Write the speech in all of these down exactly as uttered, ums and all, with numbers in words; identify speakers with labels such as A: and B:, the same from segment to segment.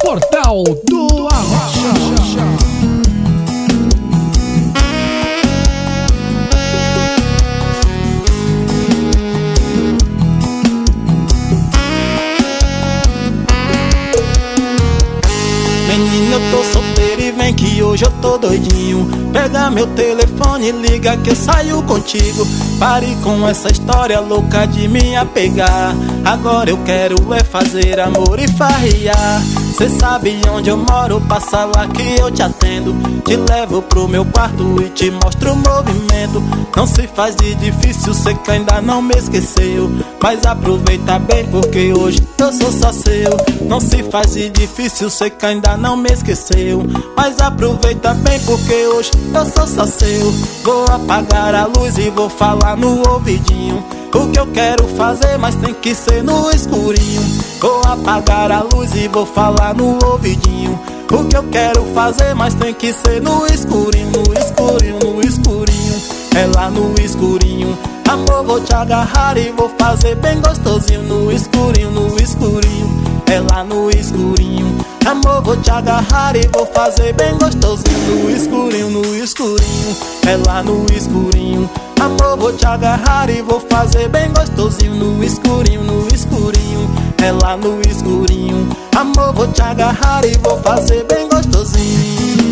A: Portal do Arrocha.
B: Menina, eu tô solteiro e vem que hoje eu tô doidinho. Pega meu telefone e liga que eu saio contigo. Pare com essa história louca de me apegar. Agora eu quero é fazer amor e farrear. Cê sabe onde eu moro, passa lá que eu te atendo. Te levo pro meu quarto e te mostro o movimento. Não se faz de difícil, cê que ainda não me esqueceu. Mas aproveita bem porque hoje eu sou só seu. Não se faz de difícil, cê que ainda não me esqueceu. Mas aproveita bem porque hoje eu sou só seu. Vou apagar a luz e vou falar no ouvidinho o que eu quero fazer, mas tem que ser no escurinho. Vou apagar a luz e vou falar no ouvidinho o que eu quero fazer, mas tem que ser no escurinho. No escurinho, no escurinho, é lá no escurinho. Amor, vou te agarrar e vou fazer bem gostosinho. No escurinho, no escurinho, é lá no escurinho. Amor, vou te agarrar e vou fazer bem gostosinho. No escurinho, no escurinho, é lá no escurinho. Amor, vou te agarrar e vou fazer bem gostosinho. No escurinho, no escurinho, é lá no escurinho. Amor, vou te agarrar e vou fazer bem gostosinho.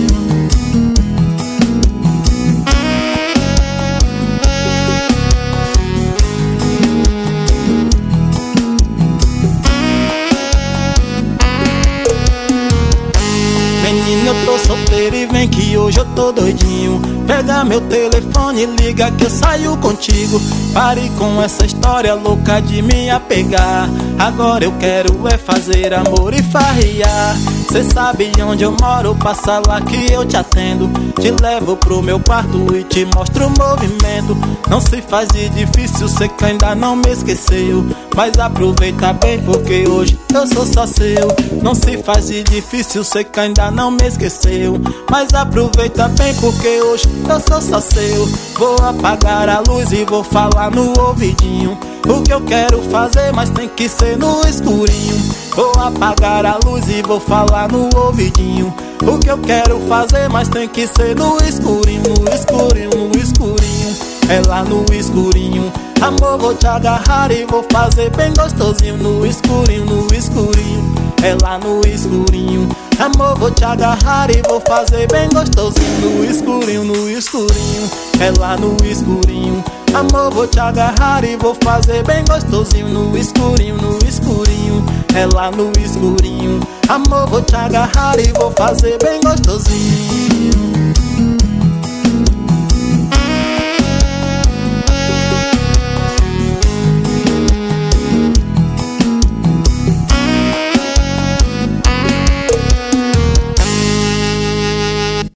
B: Menina, eu tô solteiro e vem que hoje eu tô doidinho. Pega meu telefone e liga que eu saio contigo. Pare com essa história louca de me apegar. Agora eu quero é fazer amor e farrear. Cê sabe onde eu moro, passa lá que eu te atendo. Te levo pro meu quarto e te mostro o movimento. Não se faz de difícil, cê que ainda não me esqueceu. Mas aproveita bem porque hoje eu sou só seu. Não se faz de difícil, cê que ainda não me esqueceu. Mas aproveita bem porque hoje eu sou só seu. Vou apagar a luz e vou falar no ouvidinho o que eu quero fazer, mas tem que ser no escurinho. Vou apagar a luz e vou falar no ouvidinho o que eu quero fazer, mas tem que ser no escurinho. No escurinho, no escurinho, é lá no escurinho. Amor, vou te agarrar e vou fazer bem gostosinho. No escurinho, no escurinho, é lá no escurinho. Amor, vou te agarrar e vou fazer bem gostosinho. No escurinho, no escurinho, é lá no escurinho. Amor, vou te agarrar e vou fazer bem gostosinho. No escurinho, no escurinho, é lá no escurinho. Amor, vou te agarrar e vou fazer bem gostosinho.